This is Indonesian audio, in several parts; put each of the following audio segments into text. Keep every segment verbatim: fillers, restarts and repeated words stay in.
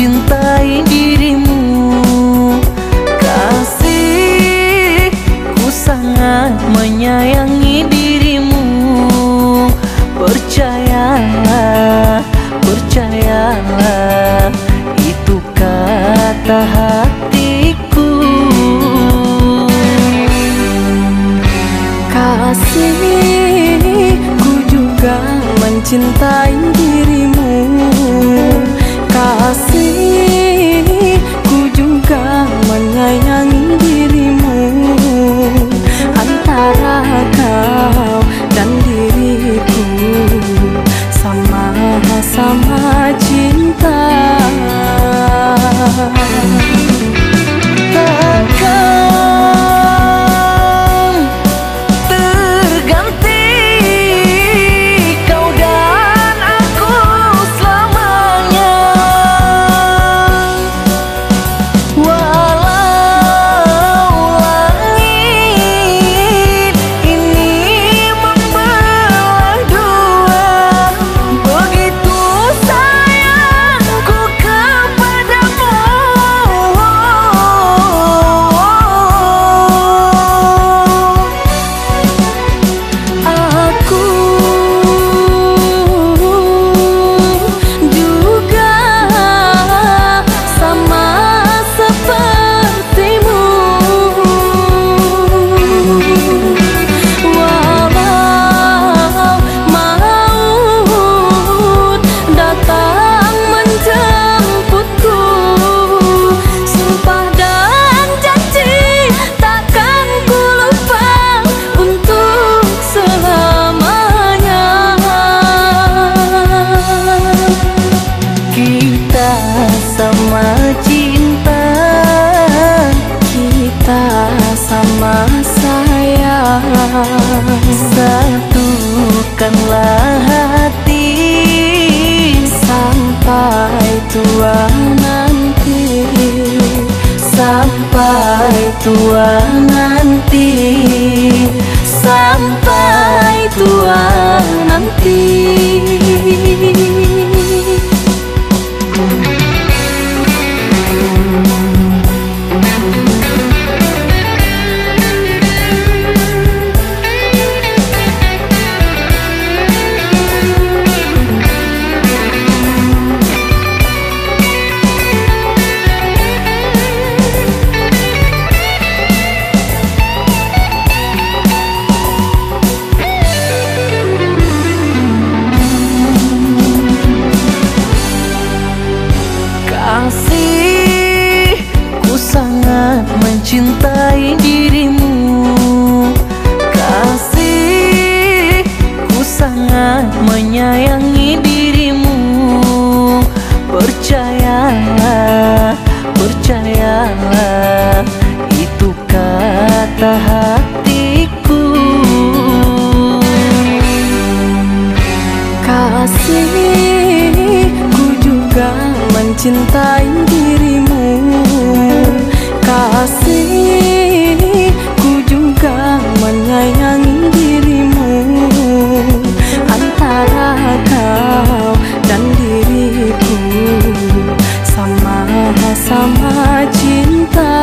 mencintai dirimu. Kasih, ku sangat menyayangi dirimu. Percayalah, percayalah, itu kata hatiku. Kasih, ku juga mencintai dirimu. Kasih, ku juga menyayangi dirimu. Antara kau dan diriku sama-sama cinta. Takkan terganti kau dan aku selamanya. Walau langit ini membelah dua, begitu sayangku kepadamu. Aku juga sama sepertimu. Walau maut datang menjemputku, sumpah dan janji takkan ku lupa untuk selamanya. Kita sama cinta, kita sama sayang. Satukanlah hati sampai tua nanti, sampai tua nanti, sampai tua nanti. Kasih, ku sangat mencintai dirimu. Kasih, ku sangat menyayangi dirimu. Percayalah, percayalah, itu kata hatiku. Kasih, ku juga mencintai dirimu. Kasih, ku juga menyayangi dirimu. Antara kau dan diriku sama-sama cinta.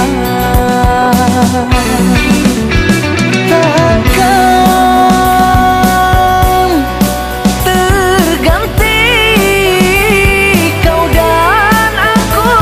Takkan terganti kau dan aku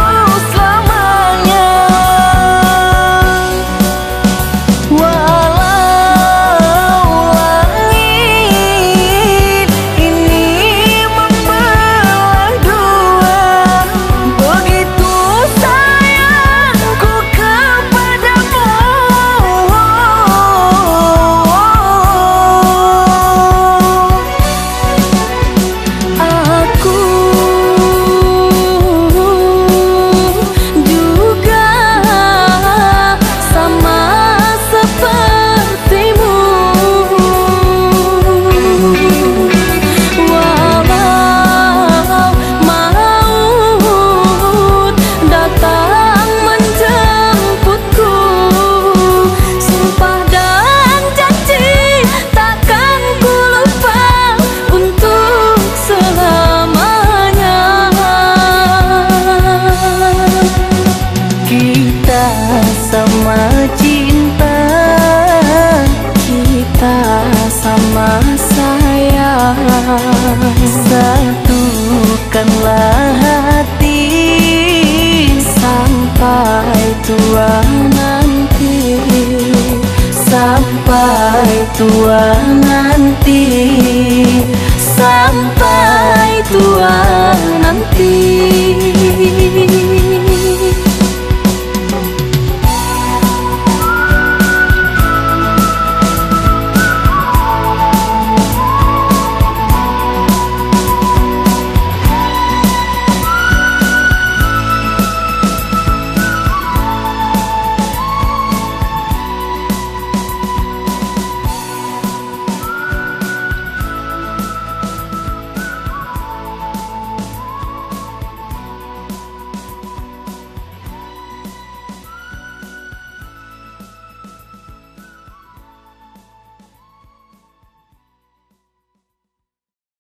Satukanlah hati sampai tua nanti, sampai tua nanti, sampai tua nanti.